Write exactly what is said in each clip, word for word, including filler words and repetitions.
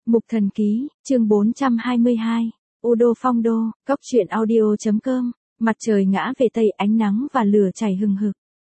Mục Thần Ký, chương bốn trăm hai mươi hai, Udo Phong Đô, Cóc truyện audio.com, mặt trời ngã về tây, ánh nắng và lửa chảy hừng hực.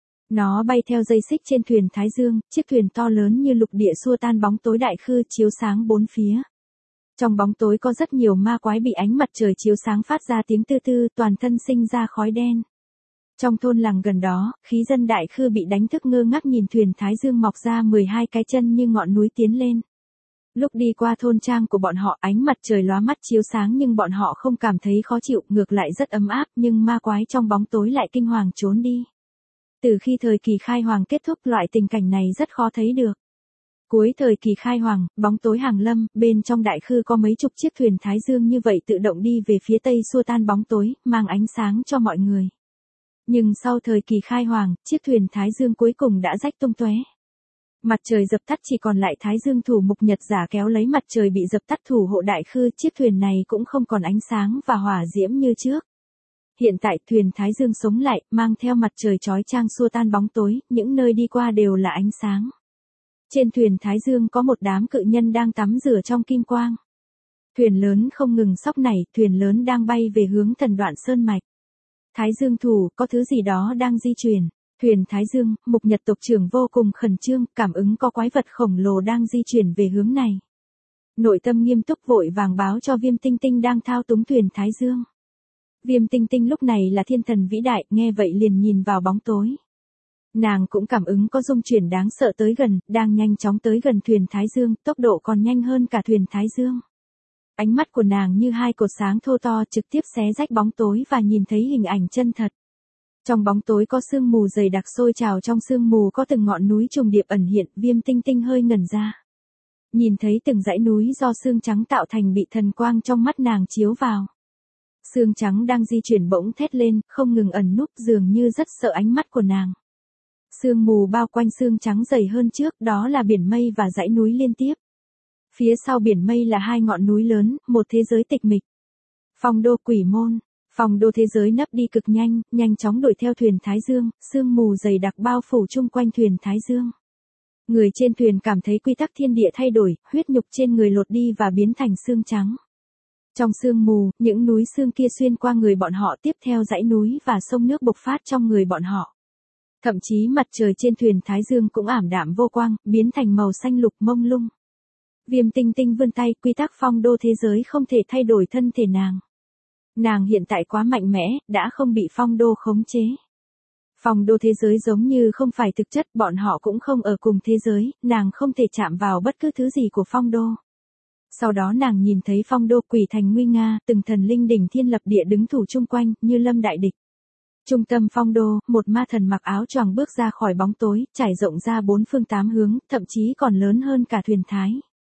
Nó bay theo dây xích trên thuyền Thái Dương, chiếc thuyền to lớn như lục địa xua tan bóng tối đại khư chiếu sáng bốn phía. Trong bóng tối có rất nhiều ma quái bị ánh mặt trời chiếu sáng phát ra tiếng tư tư, toàn thân sinh ra khói đen. Trong thôn làng gần đó, khí dân đại khư bị đánh thức ngơ ngác nhìn thuyền Thái Dương mọc ra mười hai cái chân như ngọn núi tiến lên. Lúc đi qua thôn trang của bọn họ, ánh mặt trời lóa mắt chiếu sáng nhưng bọn họ không cảm thấy khó chịu, ngược lại rất ấm áp, nhưng ma quái trong bóng tối lại kinh hoàng trốn đi. Từ khi thời kỳ khai hoàng kết thúc, loại tình cảnh này rất khó thấy được. Cuối thời kỳ khai hoàng, bóng tối hàng lâm, bên trong đại khư có mấy chục chiếc thuyền Thái Dương như vậy tự động đi về phía tây xua tan bóng tối, mang ánh sáng cho mọi người. Nhưng sau thời kỳ khai hoàng, chiếc thuyền Thái Dương cuối cùng đã rách tung tóe. Mặt trời dập tắt, chỉ còn lại Thái Dương thủ Mục Nhật Giả kéo lấy mặt trời bị dập tắt thủ hộ đại khư, chiếc thuyền này cũng không còn ánh sáng và hỏa diễm như trước. Hiện tại thuyền Thái Dương sống lại, mang theo mặt trời chói chang xua tan bóng tối, những nơi đi qua đều là ánh sáng. Trên thuyền Thái Dương có một đám cự nhân đang tắm rửa trong kim quang. Thuyền lớn không ngừng xóc nảy, thuyền lớn đang bay về hướng Thần Đoạn Sơn Mạch. Thái Dương thủ, có thứ gì đó đang di chuyển. Thuyền Thái Dương, Mục Nhật tộc trưởng vô cùng khẩn trương, cảm ứng có quái vật khổng lồ đang di chuyển về hướng này. Nội tâm nghiêm túc vội vàng báo cho Viêm Tinh Tinh đang thao túng thuyền Thái Dương. Viêm Tinh Tinh lúc này là thiên thần vĩ đại, nghe vậy liền nhìn vào bóng tối. Nàng cũng cảm ứng có dung chuyển đáng sợ tới gần, đang nhanh chóng tới gần thuyền Thái Dương, tốc độ còn nhanh hơn cả thuyền Thái Dương. Ánh mắt của nàng như hai cột sáng thô to trực tiếp xé rách bóng tối và nhìn thấy hình ảnh chân thật. Trong bóng tối có sương mù dày đặc sôi trào, trong sương mù có từng ngọn núi trùng điệp ẩn hiện, Viêm Tinh Tinh hơi ngẩn ra. Nhìn thấy từng dãy núi do sương trắng tạo thành bị thần quang trong mắt nàng chiếu vào. Sương trắng đang di chuyển bỗng thét lên, không ngừng ẩn núp, dường như rất sợ ánh mắt của nàng. Sương mù bao quanh sương trắng dày hơn trước, đó là biển mây và dãy núi liên tiếp. Phía sau biển mây là hai ngọn núi lớn, một thế giới tịch mịch. Phong đô quỷ môn. Phong đô thế giới nấp đi cực nhanh, nhanh chóng đuổi theo thuyền Thái Dương, sương mù dày đặc bao phủ chung quanh thuyền Thái Dương. Người trên thuyền cảm thấy quy tắc thiên địa thay đổi, huyết nhục trên người lột đi và biến thành xương trắng. Trong sương mù, những núi xương kia xuyên qua người bọn họ, tiếp theo dãy núi và sông nước bộc phát trong người bọn họ. Thậm chí mặt trời trên thuyền Thái Dương cũng ảm đạm vô quang, biến thành màu xanh lục mông lung. Viêm Tinh Tinh vươn tay, quy tắc phong đô thế giới không thể thay đổi thân thể nàng. Nàng hiện tại quá mạnh mẽ, đã không bị phong đô khống chế. Phong đô thế giới giống như không phải thực chất, bọn họ cũng không ở cùng thế giới, nàng không thể chạm vào bất cứ thứ gì của phong đô. Sau đó nàng nhìn thấy phong đô quỷ thành nguy nga, từng thần linh đỉnh thiên lập địa đứng thủ chung quanh, như lâm đại địch. Trung tâm phong đô, một ma thần mặc áo choàng bước ra khỏi bóng tối, trải rộng ra bốn phương tám hướng, thậm chí còn lớn hơn cả thuyền Thái.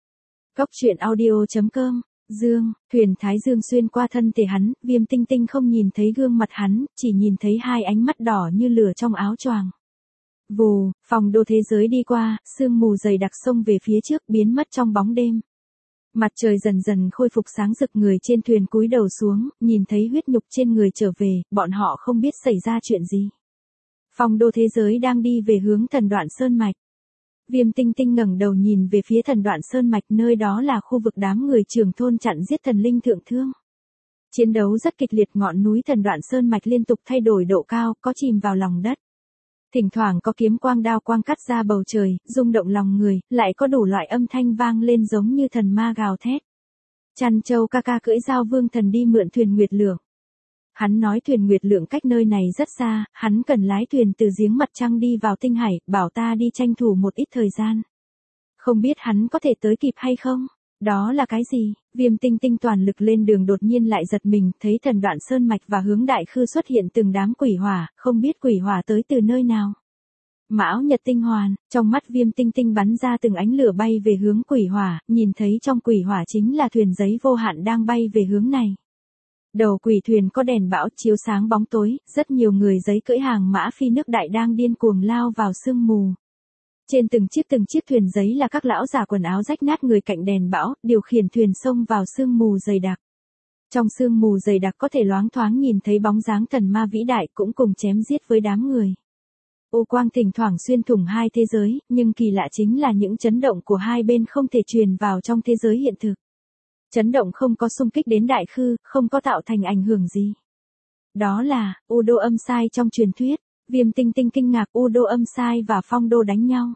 Cóc truyện audio.com. Dương, thuyền Thái Dương xuyên qua thân thể hắn, Viêm Tinh Tinh không nhìn thấy gương mặt hắn, chỉ nhìn thấy hai ánh mắt đỏ như lửa trong áo choàng. Vù, phong đô thế giới đi qua, sương mù dày đặc xông về phía trước, biến mất trong bóng đêm. Mặt trời dần dần khôi phục sáng rực, người trên thuyền cúi đầu xuống, nhìn thấy huyết nhục trên người trở về, bọn họ không biết xảy ra chuyện gì. Phong đô thế giới đang đi về hướng Thần Đoạn Sơn Mạch. Viêm Tinh Tinh ngẩng đầu nhìn về phía Thần Đoạn Sơn Mạch, nơi đó là khu vực đám người trưởng thôn chặn giết thần linh thượng thương. Chiến đấu rất kịch liệt, ngọn núi Thần Đoạn Sơn Mạch liên tục thay đổi độ cao, có chìm vào lòng đất. Thỉnh thoảng có kiếm quang đao quang cắt ra bầu trời, rung động lòng người, lại có đủ loại âm thanh vang lên giống như thần ma gào thét. Chăn Châu ca ca cưỡi Giao Vương thần đi mượn thuyền Nguyệt Lượng. Hắn nói thuyền Nguyệt Lượng cách nơi này rất xa, hắn cần lái thuyền từ giếng mặt trăng đi vào tinh hải, bảo ta đi tranh thủ một ít thời gian. Không biết hắn có thể tới kịp hay không? Đó là cái gì? Viêm Tinh Tinh toàn lực lên đường đột nhiên lại giật mình, thấy Thần Đoạn Sơn Mạch và hướng đại khư xuất hiện từng đám quỷ hỏa, không biết quỷ hỏa tới từ nơi nào. Mão Nhật Tinh Hoàn, trong mắt Viêm Tinh Tinh bắn ra từng ánh lửa bay về hướng quỷ hỏa, nhìn thấy trong quỷ hỏa chính là thuyền giấy vô hạn đang bay về hướng này. Đầu quỷ thuyền có đèn bão chiếu sáng bóng tối, rất nhiều người giấy cưỡi hàng mã phi nước đại đang điên cuồng lao vào sương mù. Trên từng chiếc từng chiếc thuyền giấy là các lão già quần áo rách nát người cạnh đèn bão, điều khiển thuyền xông vào sương mù dày đặc. Trong sương mù dày đặc có thể loáng thoáng nhìn thấy bóng dáng thần ma vĩ đại cũng cùng chém giết với đám người. Ô quang thỉnh thoảng xuyên thủng hai thế giới, nhưng kỳ lạ chính là những chấn động của hai bên không thể truyền vào trong thế giới hiện thực. Chấn động không có xung kích đến đại khư, không có tạo thành ảnh hưởng gì. Đó là, U Đô Âm Sai trong truyền thuyết, Viêm Tinh Tinh kinh ngạc U Đô Âm Sai và Phong Đô đánh nhau.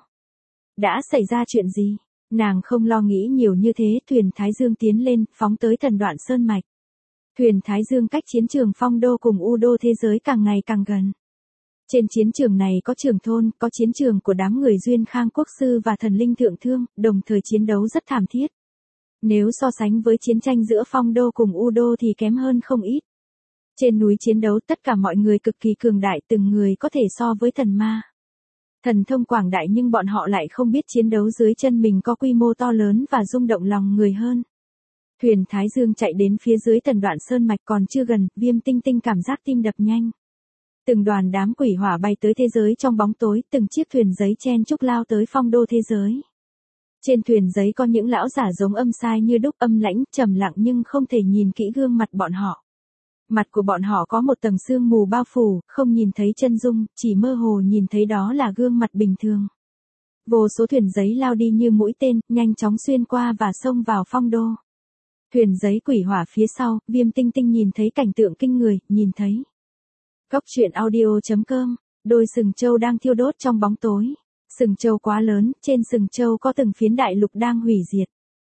Đã xảy ra chuyện gì? Nàng không lo nghĩ nhiều như thế, thuyền Thái Dương tiến lên, phóng tới thần đoạn sơn mạch. Thuyền Thái Dương cách chiến trường Phong Đô cùng U Đô thế giới càng ngày càng gần. Trên chiến trường này có trường thôn, có chiến trường của đám người Duyên Khang Quốc Sư và thần linh thượng thương, đồng thời chiến đấu rất thảm thiết. Nếu so sánh với chiến tranh giữa Phong Đô cùng U Đô thì kém hơn không ít. Trên núi chiến đấu tất cả mọi người cực kỳ cường đại, từng người có thể so với thần ma. Thần thông quảng đại nhưng bọn họ lại không biết chiến đấu dưới chân mình có quy mô to lớn và rung động lòng người hơn. Thuyền Thái Dương chạy đến phía dưới thần đoạn sơn mạch còn chưa gần, Viêm Tinh Tinh cảm giác tim đập nhanh. Từng đoàn đám quỷ hỏa bay tới thế giới trong bóng tối, từng chiếc thuyền giấy chen chúc lao tới Phong Đô thế giới. Trên thuyền giấy có những lão giả giống Âm Sai như đúc, âm lãnh, trầm lặng nhưng không thể nhìn kỹ gương mặt bọn họ. Mặt của bọn họ có một tầng sương mù bao phủ, không nhìn thấy chân dung, chỉ mơ hồ nhìn thấy đó là gương mặt bình thường. Vô số thuyền giấy lao đi như mũi tên, nhanh chóng xuyên qua và xông vào Phong Đô. Thuyền giấy quỷ hỏa phía sau, Viêm Tinh Tinh nhìn thấy cảnh tượng kinh người, nhìn thấy. Cốc truyện audio chấm com, đôi sừng trâu đang thiêu đốt trong bóng tối. Sừng trâu quá lớn, trên sừng trâu có từng phiến đại lục đang hủy diệt.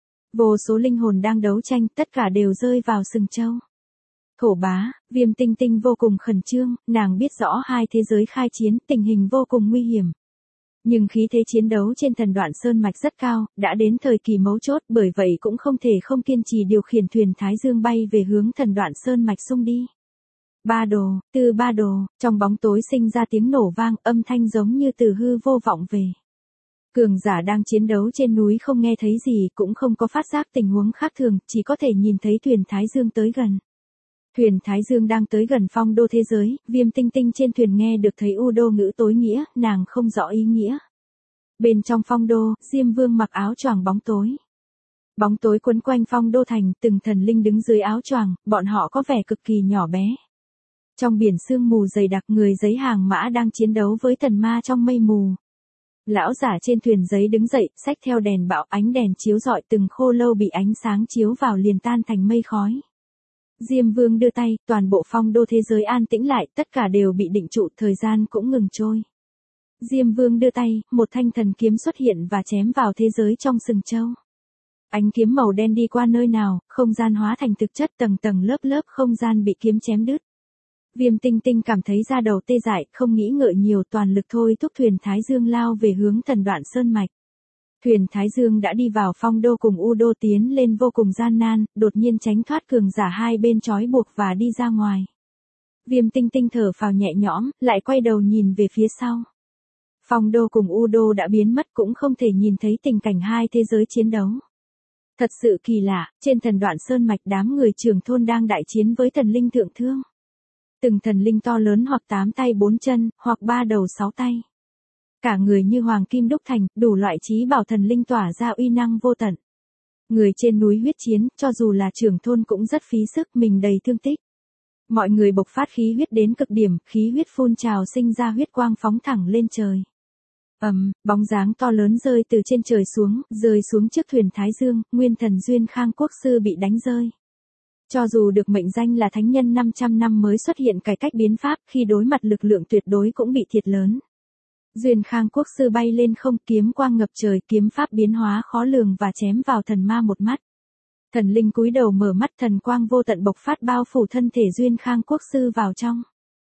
Vô số linh hồn đang đấu tranh, tất cả đều rơi vào sừng trâu. Thổ bá, Viêm Tinh Tinh vô cùng khẩn trương, nàng biết rõ hai thế giới khai chiến, tình hình vô cùng nguy hiểm. Nhưng khí thế chiến đấu trên thần đoạn sơn mạch rất cao, đã đến thời kỳ mấu chốt, bởi vậy cũng không thể không kiên trì điều khiển thuyền Thái Dương bay về hướng thần đoạn sơn mạch xung đi. Ba đồ, từ ba đồ, trong bóng tối sinh ra tiếng nổ vang, âm thanh giống như từ hư vô vọng về. Cường giả đang chiến đấu trên núi không nghe thấy gì, cũng không có phát giác tình huống khác thường, chỉ có thể nhìn thấy thuyền Thái Dương tới gần. Thuyền Thái Dương đang tới gần Phong Đô thế giới, Viêm Tinh Tinh trên thuyền nghe được thấy U Đô ngữ tối nghĩa, nàng không rõ ý nghĩa. Bên trong Phong Đô, Diêm Vương mặc áo choàng bóng tối. Bóng tối quấn quanh Phong Đô thành, từng thần linh đứng dưới áo choàng, bọn họ có vẻ cực kỳ nhỏ bé. Trong biển sương mù dày đặc, người giấy hàng mã đang chiến đấu với thần ma trong mây mù. Lão giả trên thuyền giấy đứng dậy, xách theo đèn bão, ánh đèn chiếu rọi, từng khô lâu bị ánh sáng chiếu vào liền tan thành mây khói. Diêm Vương đưa tay, toàn bộ Phong Đô thế giới an tĩnh lại, tất cả đều bị định trụ, thời gian cũng ngừng trôi. Diêm Vương đưa tay, một thanh thần kiếm xuất hiện và chém vào thế giới trong sừng trâu. Ánh kiếm màu đen đi qua nơi nào, không gian hóa thành thực chất, tầng tầng lớp lớp không gian bị kiếm chém đứt. Viêm Tinh Tinh cảm thấy da đầu tê dại, không nghĩ ngợi nhiều, toàn lực thôi thúc thuyền Thái Dương lao về hướng thần đoạn sơn mạch. Thuyền Thái Dương đã đi vào Phong Đô cùng U Đô, tiến lên vô cùng gian nan, đột nhiên tránh thoát cường giả hai bên trói buộc và đi ra ngoài. Viêm Tinh Tinh thở phào nhẹ nhõm, lại quay đầu nhìn về phía sau. Phong Đô cùng U Đô đã biến mất, cũng không thể nhìn thấy tình cảnh hai thế giới chiến đấu. Thật sự kỳ lạ, trên thần đoạn sơn mạch đám người trưởng thôn đang đại chiến với thần linh thượng thương. Từng thần linh to lớn hoặc tám tay bốn chân, hoặc ba đầu sáu tay. Cả người như hoàng kim đúc thành, đủ loại trí bảo thần linh tỏa ra uy năng vô tận. Người trên núi huyết chiến, cho dù là trưởng thôn cũng rất phí sức, mình đầy thương tích. Mọi người bộc phát khí huyết đến cực điểm, khí huyết phun trào sinh ra huyết quang phóng thẳng lên trời. Ầm, um, bóng dáng to lớn rơi từ trên trời xuống, rơi xuống trước thuyền Thái Dương, nguyên thần Duyên Khang Quốc Sư bị đánh rơi. Cho dù được mệnh danh là thánh nhân năm trăm năm mới xuất hiện cải cách biến pháp, khi đối mặt lực lượng tuyệt đối cũng bị thiệt lớn. Duyên Khang Quốc Sư bay lên không, kiếm quang ngập trời, kiếm pháp biến hóa khó lường và chém vào thần ma một mắt. Thần linh cúi đầu mở mắt, thần quang vô tận bộc phát bao phủ thân thể Duyên Khang Quốc Sư vào trong.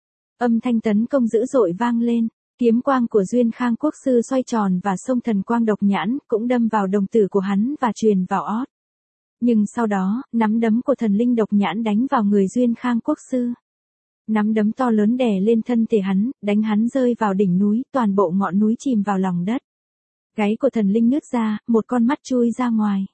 Âm thanh tấn công dữ dội vang lên, kiếm quang của Duyên Khang Quốc Sư xoay tròn và xông thần quang độc nhãn, cũng đâm vào đồng tử của hắn và truyền vào ót. Nhưng sau đó, nắm đấm của thần linh độc nhãn đánh vào người Duyên Khang Quốc Sư. Nắm đấm to lớn đè lên thân thể hắn, đánh hắn rơi vào đỉnh núi, toàn bộ ngọn núi chìm vào lòng đất. Gáy của thần linh nứt ra, một con mắt chui ra ngoài.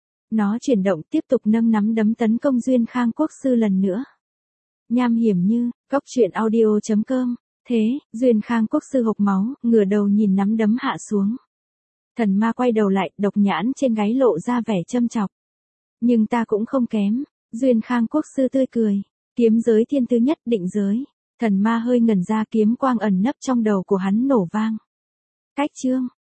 Nó chuyển động tiếp tục nâng nắm đấm tấn công Duyên Khang Quốc Sư lần nữa. Nham hiểm như, cốc truyện audio chấm com. Thế, Duyên Khang Quốc Sư hộc máu, ngửa đầu nhìn nắm đấm hạ xuống. Thần ma quay đầu lại, độc nhãn trên gáy lộ ra vẻ châm chọc. Nhưng ta cũng không kém, Duyên Khang Quốc Sư tươi cười. Kiếm giới thiên thứ nhất, định giới. Thần ma hơi ngẩn ra, kiếm quang ẩn nấp trong đầu của hắn nổ vang. Cách chương